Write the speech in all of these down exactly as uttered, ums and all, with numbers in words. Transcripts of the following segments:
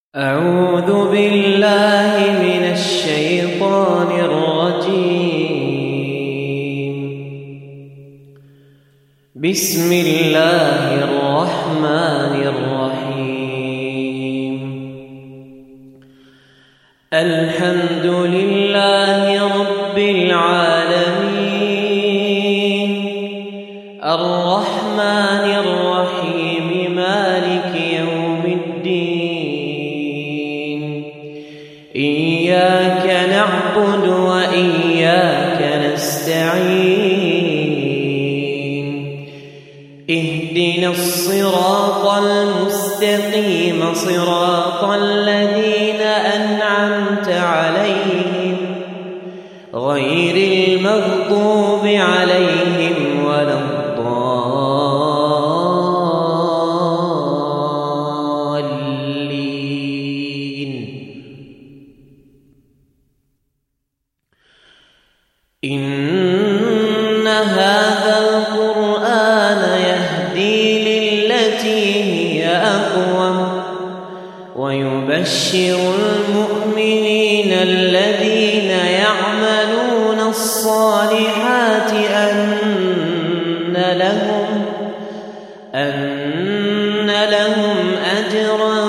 أعوذ بالله من الشيطان الرجيم. بسم الله الرحمن الرحيم. الحمد لله رب العالمين، الرحمن الرحيم، مالك يوم الدين. إياك نعبد وإياك نستعين. اهدنا الصراط المستقيم، صراط الذين أنعمت عليهم غير المغضوب عليهم ولا الضالين. إن هذا القرآن يهدي للتي هي أقوم، ويبشر المؤمنين الذين يعملون الصالحات أن لهم أن لهم أجرا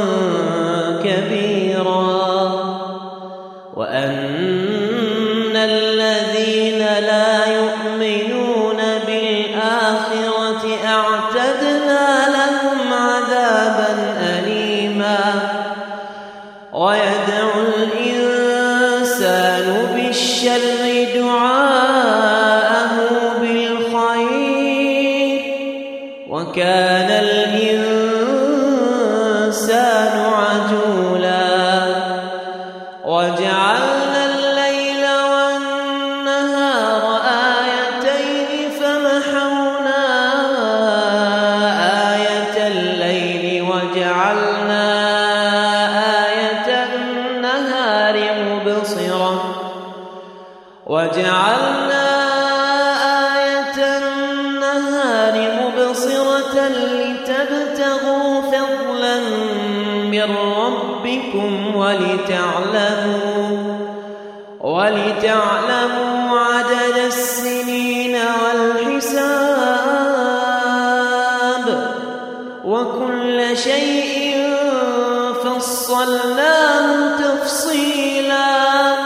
كبيرا، وأن الذين لا يؤمنون بالآخرة أعتدنا لهم عذابا أليما. ويدعو الإنسان بالشر دعاءه بالخير، وكان الإنسان عجولا. وجعلنا الليل والنهار آيتين، فمحونا آية الليل وجعلنا آية النهار مبصرة وجعلنا آية النهار مبصرة لتبتغوا فضلا من ربكم ولتعلموا ولتعلموا عدد السنين والحساب، وكل شيء فصلناه تفصيلا.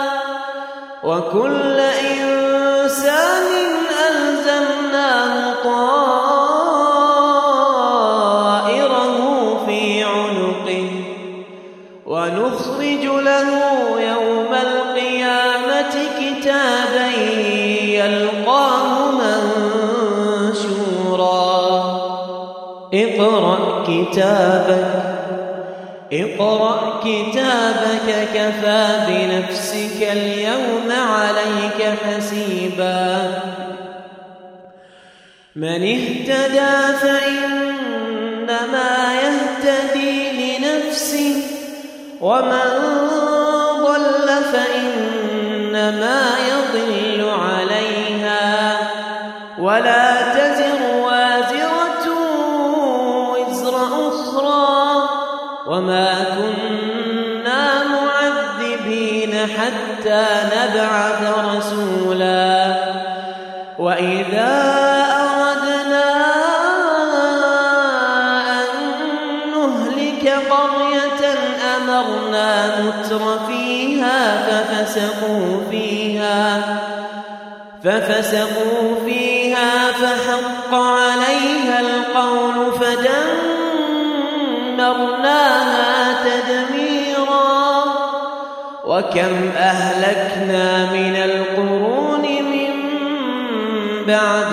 وكل إنسان ألزمناه طائره في عنقه، ونخرج له يوم القيامة كتابا يلقاه منشورا. اقرأ كتابك اقرأ كتابك كفى بنفسك اليوم عليك حسيبا. من اهتدى فإنما يهتدي لنفسه، ومن ضل فإنما يضل عليها، ولا تزر وازرة وزر أخرى، وما كنا معذبين حتى نبعث رسولا. وإذا أردنا أن نهلك قرية أمرنا متر فيها ففسقوا فيها ففسقوا فيها فحق عليها القول فدمرناها تدميرا. وكم أهلكنا من القرون من بعد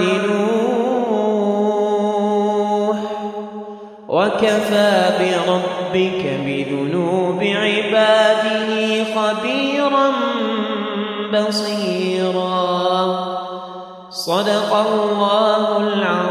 نوح، وكفى بربك بذنوب عباده خبيرا بصيرا. صدق الله العظيم.